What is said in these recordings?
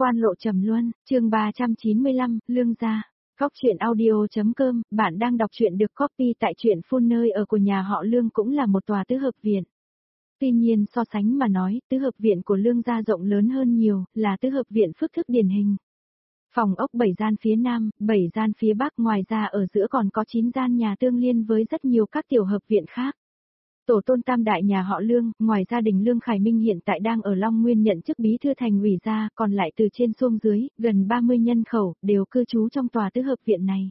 Quan Lộ Trầm Luân, chương 395, Lương gia. Góc truyện audio.com, bạn đang đọc truyện được copy tại truyện full nơi ở của nhà họ Lương cũng là một tòa tứ hợp viện. Tuy nhiên so sánh mà nói, tứ hợp viện của Lương gia rộng lớn hơn nhiều, là tứ hợp viện phước thức điển hình. Phòng ốc 7 gian phía nam, 7 gian phía bắc, ngoài ra ở giữa còn có 9 gian nhà tương liên với rất nhiều các tiểu hợp viện khác. Tổ tôn tam đại nhà họ Lương, ngoài gia đình Lương Khải Minh hiện tại đang ở Long Nguyên nhận chức bí thư thành ủy ra, còn lại từ trên xuống dưới, gần 30 nhân khẩu, đều cư trú trong tòa tứ hợp viện này.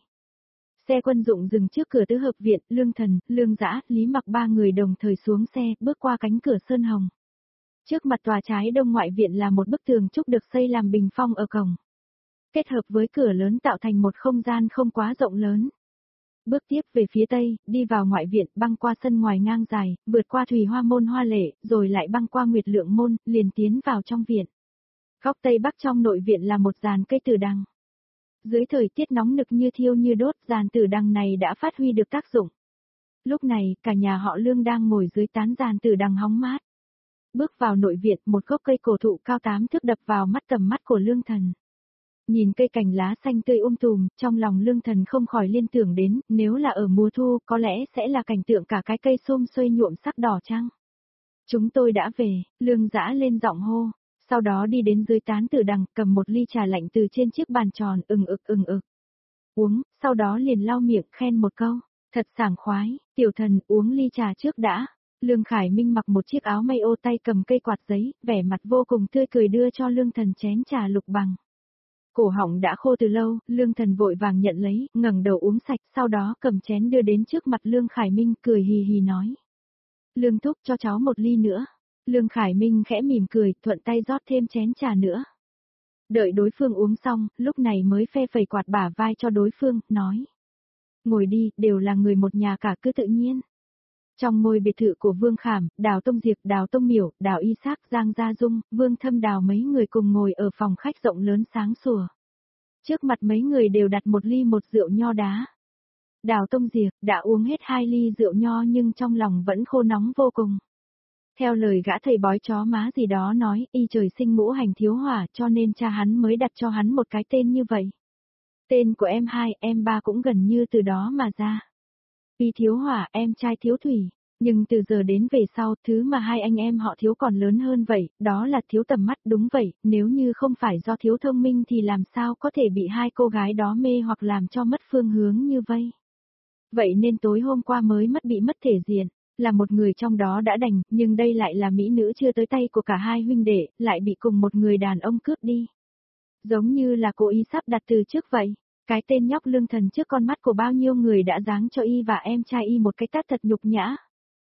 Xe quân dụng dừng trước cửa tứ hợp viện, Lương Thần, Lương Dã, Lý Mặc ba người đồng thời xuống xe, bước qua cánh cửa sơn hồng. Trước mặt tòa trái đông ngoại viện là một bức tường trúc được xây làm bình phong ở cổng. Kết hợp với cửa lớn tạo thành một không gian không quá rộng lớn. Bước tiếp về phía tây, đi vào ngoại viện, băng qua sân ngoài ngang dài, vượt qua Thùy Hoa môn hoa lệ, rồi lại băng qua Nguyệt Lượng môn, liền tiến vào trong viện. Góc tây bắc trong nội viện là một giàn cây tử đằng. Dưới thời tiết nóng nực như thiêu như đốt, giàn tử đằng này đã phát huy được tác dụng. Lúc này, cả nhà họ Lương đang ngồi dưới tán giàn tử đằng hóng mát. Bước vào nội viện, một gốc cây cổ thụ cao 8 thước đập vào tầm mắt của Lương Thần. Nhìn cây cành lá xanh tươi tùm, trong lòng Lương Thần không khỏi liên tưởng đến, nếu là ở mùa thu, có lẽ sẽ là cảnh tượng cả cái cây xum xuê nhuộm sắc đỏ chăng? Chúng tôi đã về, Lương Dã lên giọng hô, sau đó đi đến dưới tán tử đằng, cầm một ly trà lạnh từ trên chiếc bàn tròn, ừng ực. Uống, sau đó liền lau miệng, khen một câu, thật sảng khoái, tiểu thần, uống ly trà trước đã. Lương Khải Minh mặc một chiếc áo may ô, tay cầm cây quạt giấy, vẻ mặt vô cùng tươi cười đưa cho Lương Thần chén trà lục bằng. Cổ họng đã khô từ lâu, Lương Thần vội vàng nhận lấy, ngẩng đầu uống sạch, sau đó cầm chén đưa đến trước mặt Lương Khải Minh, cười hì hì nói. Lương thúc, cho cháu một ly nữa. Lương Khải Minh khẽ mỉm cười, thuận tay rót thêm chén trà nữa. Đợi đối phương uống xong, lúc này mới phe phẩy quạt bả vai cho đối phương, nói. Ngồi đi, đều là người một nhà cả, cứ tự nhiên. Trong ngôi biệt thự của Vương Khảm, Đào Tông Diệp, Đào Tông Miểu, Đào Y Sác, Giang Gia Dung, Vương Thâm Đào mấy người cùng ngồi ở phòng khách rộng lớn sáng sủa. Trước mặt mấy người đều đặt một ly một rượu nho đá. Đào Tông Diệp đã uống hết 2 ly rượu nho nhưng trong lòng vẫn khô nóng vô cùng. Theo lời gã thầy bói chó má gì đó nói, y trời sinh ngũ hành thiếu hỏa cho nên cha hắn mới đặt cho hắn một cái tên như vậy. Tên của em hai, em ba cũng gần như từ đó mà ra. Y thiếu hỏa, em trai thiếu thủy, nhưng từ giờ đến về sau, thứ mà hai anh em họ thiếu còn lớn hơn vậy, đó là thiếu tầm mắt. Đúng vậy, nếu như không phải do thiếu thông minh thì làm sao có thể bị hai cô gái đó mê hoặc làm cho mất phương hướng như vây. Vậy nên tối hôm qua mới bị mất thể diện, là một người trong đó đã đành, nhưng đây lại là mỹ nữ chưa tới tay của cả hai huynh đệ, lại bị cùng một người đàn ông cướp đi. Giống như là cố ý sắp đặt từ trước vậy. Cái tên nhóc Lương Thần trước con mắt của bao nhiêu người đã giáng cho y và em trai y một cái tát thật nhục nhã.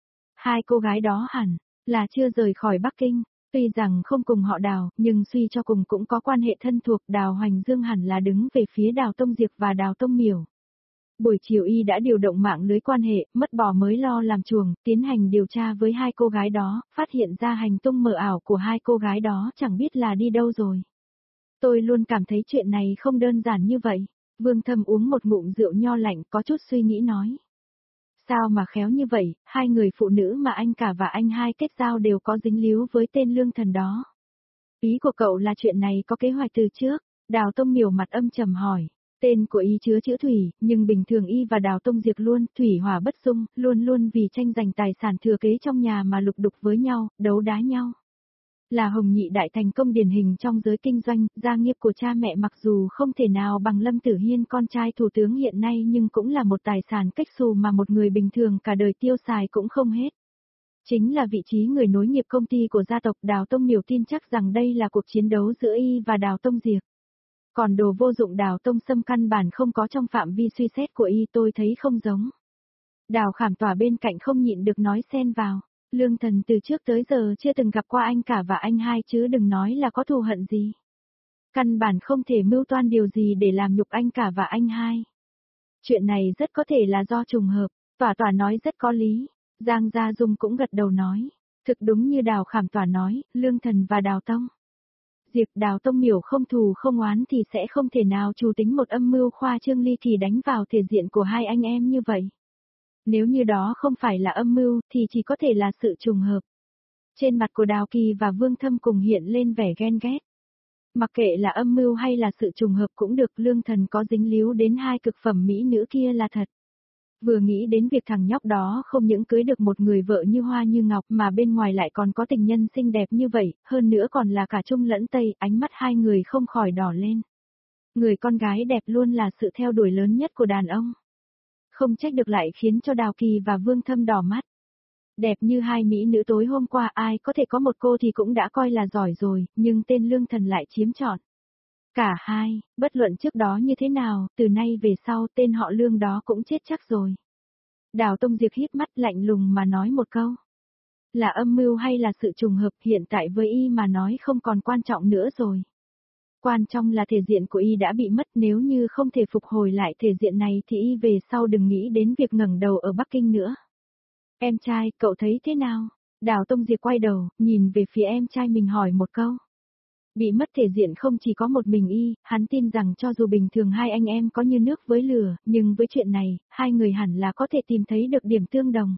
Hai cô gái đó hẳn là chưa rời khỏi Bắc Kinh, tuy rằng không cùng họ Đào, nhưng suy cho cùng cũng có quan hệ thân thuộc. Đào Hoành Dương hẳn là đứng về phía Đào Tông Diệp và Đào Tông Miểu. Buổi chiều y đã điều động mạng lưới quan hệ, mất bò mới lo làm chuồng, tiến hành điều tra với hai cô gái đó, phát hiện ra hành tung mờ ảo của hai cô gái đó chẳng biết là đi đâu rồi. Tôi luôn cảm thấy chuyện này không đơn giản như vậy. Vương Thâm uống một ngụm rượu nho lạnh, có chút suy nghĩ nói. Sao mà khéo như vậy, hai người phụ nữ mà anh cả và anh hai kết giao đều có dính líu với tên Lương Thần đó. Ý của cậu là chuyện này có kế hoạch từ trước? Đào Tông Miểu mặt âm trầm hỏi. Tên của y chứa chữ thủy, nhưng bình thường y và Đào Tông Diệp luôn thủy hỏa bất xung, luôn vì tranh giành tài sản thừa kế trong nhà mà lục đục với nhau, đấu đá nhau. Là hồng nhị đại thành công điển hình trong giới kinh doanh, gia nghiệp của cha mẹ mặc dù không thể nào bằng Lâm Tử Hiên con trai thủ tướng hiện nay nhưng cũng là một tài sản cách xù mà một người bình thường cả đời tiêu xài cũng không hết. Chính là vị trí người nối nghiệp công ty của gia tộc. Đào Tông Miểu tin chắc rằng đây là cuộc chiến đấu giữa y và Đào Tông Diệp. Còn đồ vô dụng Đào Tông Sâm căn bản không có trong phạm vi suy xét của y, tôi thấy không giống. Đào Khảm Tỏa bên cạnh không nhịn được nói xen vào. Lương Thần từ trước tới giờ chưa từng gặp qua anh cả và anh hai chứ đừng nói là có thù hận gì. Căn bản không thể mưu toan điều gì để làm nhục anh cả và anh hai. Chuyện này rất có thể là do trùng hợp, Tỏa nói rất có lý. Giang Gia Dung cũng gật đầu nói. Thực đúng như Đào Khảm Tỏa nói, Lương Thần và Đào Tông Diệp, Đào Tông Miểu không thù không oán thì sẽ không thể nào chủ tính một âm mưu khoa trương ly kỳ đánh vào thể diện của hai anh em như vậy. Nếu như đó không phải là âm mưu thì chỉ có thể là sự trùng hợp. Trên mặt của Đào Kỳ và Vương Thâm cùng hiện lên vẻ ghen ghét. Mặc kệ là âm mưu hay là sự trùng hợp cũng được, Lương Thần có dính líu đến hai cực phẩm mỹ nữ kia là thật. Vừa nghĩ đến việc thằng nhóc đó không những cưới được một người vợ như hoa như ngọc mà bên ngoài lại còn có tình nhân xinh đẹp như vậy, hơn nữa còn là cả Trung lẫn Tây, ánh mắt hai người không khỏi đỏ lên. Người con gái đẹp luôn là sự theo đuổi lớn nhất của đàn ông. Không trách được lại khiến cho Đào Kỳ và Vương Thâm đỏ mắt. Đẹp như hai mỹ nữ tối hôm qua, ai có thể có một cô thì cũng đã coi là giỏi rồi, nhưng tên Lương Thần lại chiếm trọn. Cả hai, bất luận trước đó như thế nào, từ nay về sau tên họ Lương đó cũng chết chắc rồi. Đào Tông Diệp híp mắt lạnh lùng mà nói một câu. Là âm mưu hay là sự trùng hợp, hiện tại với y mà nói không còn quan trọng nữa rồi. Quan trọng là thể diện của y đã bị mất, nếu như không thể phục hồi lại thể diện này thì y về sau đừng nghĩ đến việc ngẩng đầu ở Bắc Kinh nữa. Em trai, cậu thấy thế nào? Đào Tông Diệp quay đầu, nhìn về phía em trai mình hỏi một câu. Bị mất thể diện không chỉ có một mình y, hắn tin rằng cho dù bình thường hai anh em có như nước với lửa, nhưng với chuyện này, hai người hẳn là có thể tìm thấy được điểm tương đồng.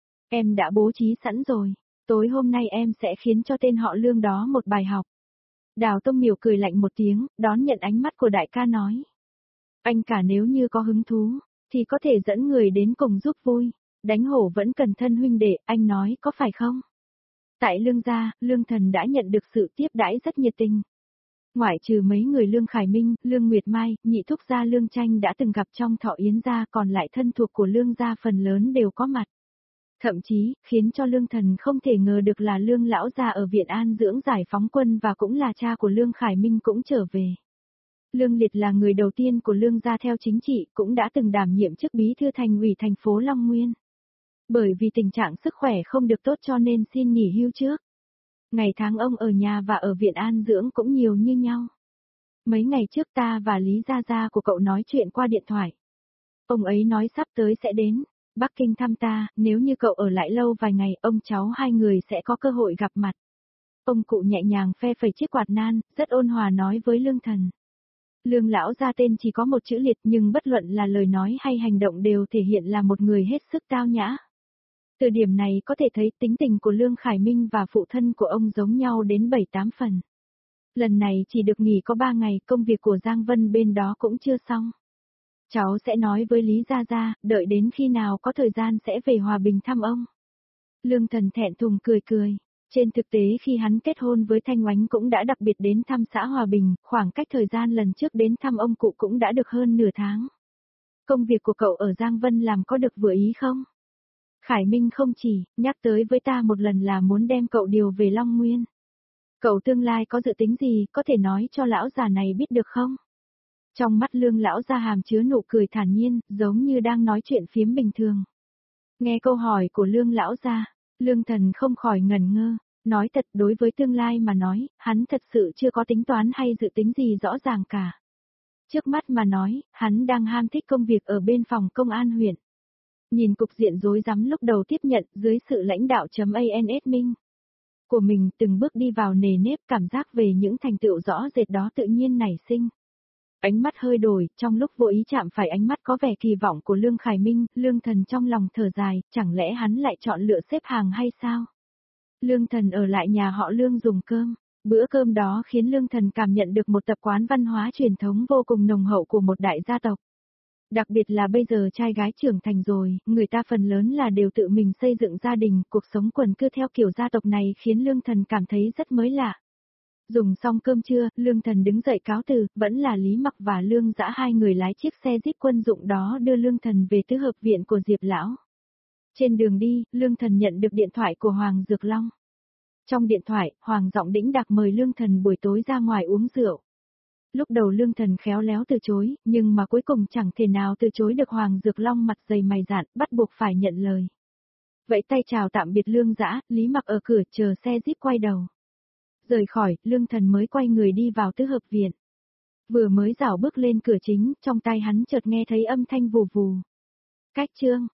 Em đã bố trí sẵn rồi, tối hôm nay em sẽ khiến cho tên họ Lương đó một bài học. Đào Tông Miểu cười lạnh một tiếng, đón nhận ánh mắt của đại ca nói. Anh cả nếu như có hứng thú, thì có thể dẫn người đến cùng giúp vui, đánh hổ vẫn cần thân huynh đệ, anh nói có phải không? Tại Lương gia, Lương Thần đã nhận được sự tiếp đãi rất nhiệt tình. Ngoại trừ mấy người Lương Khải Minh, Lương Nguyệt Mai, nhị thúc gia Lương Tranh đã từng gặp trong Thọ Yến gia, còn lại thân thuộc của Lương gia phần lớn đều có mặt. Thậm chí, khiến cho Lương Thần không thể ngờ được là Lương lão gia ở Viện An dưỡng giải phóng quân và cũng là cha của Lương Khải Minh cũng trở về. Lương Liệt là người đầu tiên của Lương gia theo chính trị, cũng đã từng đảm nhiệm chức bí thư thành ủy thành phố Long Nguyên. Bởi vì tình trạng sức khỏe không được tốt cho nên xin nghỉ hưu trước. Ngày tháng ông ở nhà và ở Viện An dưỡng cũng nhiều như nhau. Mấy ngày trước ta và Lý Gia Gia của cậu nói chuyện qua điện thoại. Ông ấy nói sắp tới sẽ đến Bắc Kinh thăm ta, nếu như cậu ở lại lâu vài ngày, ông cháu hai người sẽ có cơ hội gặp mặt. Ông cụ nhẹ nhàng phe phẩy chiếc quạt nan, rất ôn hòa nói với Lương Thần. Lương lão gia tên chỉ có một chữ Liệt, nhưng bất luận là lời nói hay hành động đều thể hiện là một người hết sức tao nhã. Từ điểm này có thể thấy tính tình của Lương Khải Minh và phụ thân của ông giống nhau đến 7-8 phần. Lần này chỉ được nghỉ có 3 ngày, công việc của Giang Vân bên đó cũng chưa xong. Cháu sẽ nói với Lý Gia Gia, đợi đến khi nào có thời gian sẽ về Hòa Bình thăm ông. Lương Thần thẹn thùng cười cười. Trên thực tế khi hắn kết hôn với Thanh Oánh cũng đã đặc biệt đến thăm xã Hòa Bình, khoảng cách thời gian lần trước đến thăm ông cụ cũng đã được hơn nửa tháng. Công việc của cậu ở Giang Vân làm có được vừa ý không? Khải Minh không chỉ nhắc tới với ta một lần là muốn đem cậu điều về Long Nguyên. Cậu tương lai có dự tính gì, có thể nói cho lão già này biết được không? Trong mắt Lương lão gia hàm chứa nụ cười thản nhiên, giống như đang nói chuyện phiếm bình thường. Nghe câu hỏi của Lương lão gia, Lương Thần không khỏi ngẩn ngơ. Nói thật, đối với tương lai mà nói, hắn thật sự chưa có tính toán hay dự tính gì rõ ràng cả. Trước mắt mà nói, hắn đang ham thích công việc ở bên phòng công an huyện. Nhìn cục diện rối rắm lúc đầu tiếp nhận dưới sự lãnh đạo .ans của mình, từng bước đi vào nề nếp, cảm giác về những thành tựu rõ rệt đó tự nhiên nảy sinh. Ánh mắt hơi đổi, trong lúc vô ý chạm phải ánh mắt có vẻ kỳ vọng của Lương Khải Minh, Lương Thần trong lòng thở dài, chẳng lẽ hắn lại chọn lựa xếp hàng hay sao? Lương Thần ở lại nhà họ Lương dùng cơm. Bữa cơm đó khiến Lương Thần cảm nhận được một tập quán văn hóa truyền thống vô cùng nồng hậu của một đại gia tộc. Đặc biệt là bây giờ trai gái trưởng thành rồi, người ta phần lớn là đều tự mình xây dựng gia đình, cuộc sống quần cư theo kiểu gia tộc này khiến Lương Thần cảm thấy rất mới lạ. Dùng xong cơm trưa, Lương Thần đứng dậy cáo từ, vẫn là Lý Mặc và Lương Dã hai người lái chiếc xe Jeep quân dụng đó đưa Lương Thần về tứ hợp viện của Diệp Lão. Trên đường đi, Lương Thần nhận được điện thoại của Hoàng Dược Long. Trong điện thoại, Hoàng giọng đĩnh đạc mời Lương Thần buổi tối ra ngoài uống rượu. Lúc đầu Lương Thần khéo léo từ chối, nhưng mà cuối cùng chẳng thể nào từ chối được. Hoàng Dược Long mặt dày mày dạn, bắt buộc phải nhận lời. Vẫy tay chào tạm biệt Lương Dã, Lý Mặc ở cửa chờ xe Jeep quay đầu. Rời khỏi, Lương Thần mới quay người đi vào tứ hợp viện. Vừa mới rảo bước lên cửa chính, trong tai hắn chợt nghe thấy âm thanh vù vù. Cách chương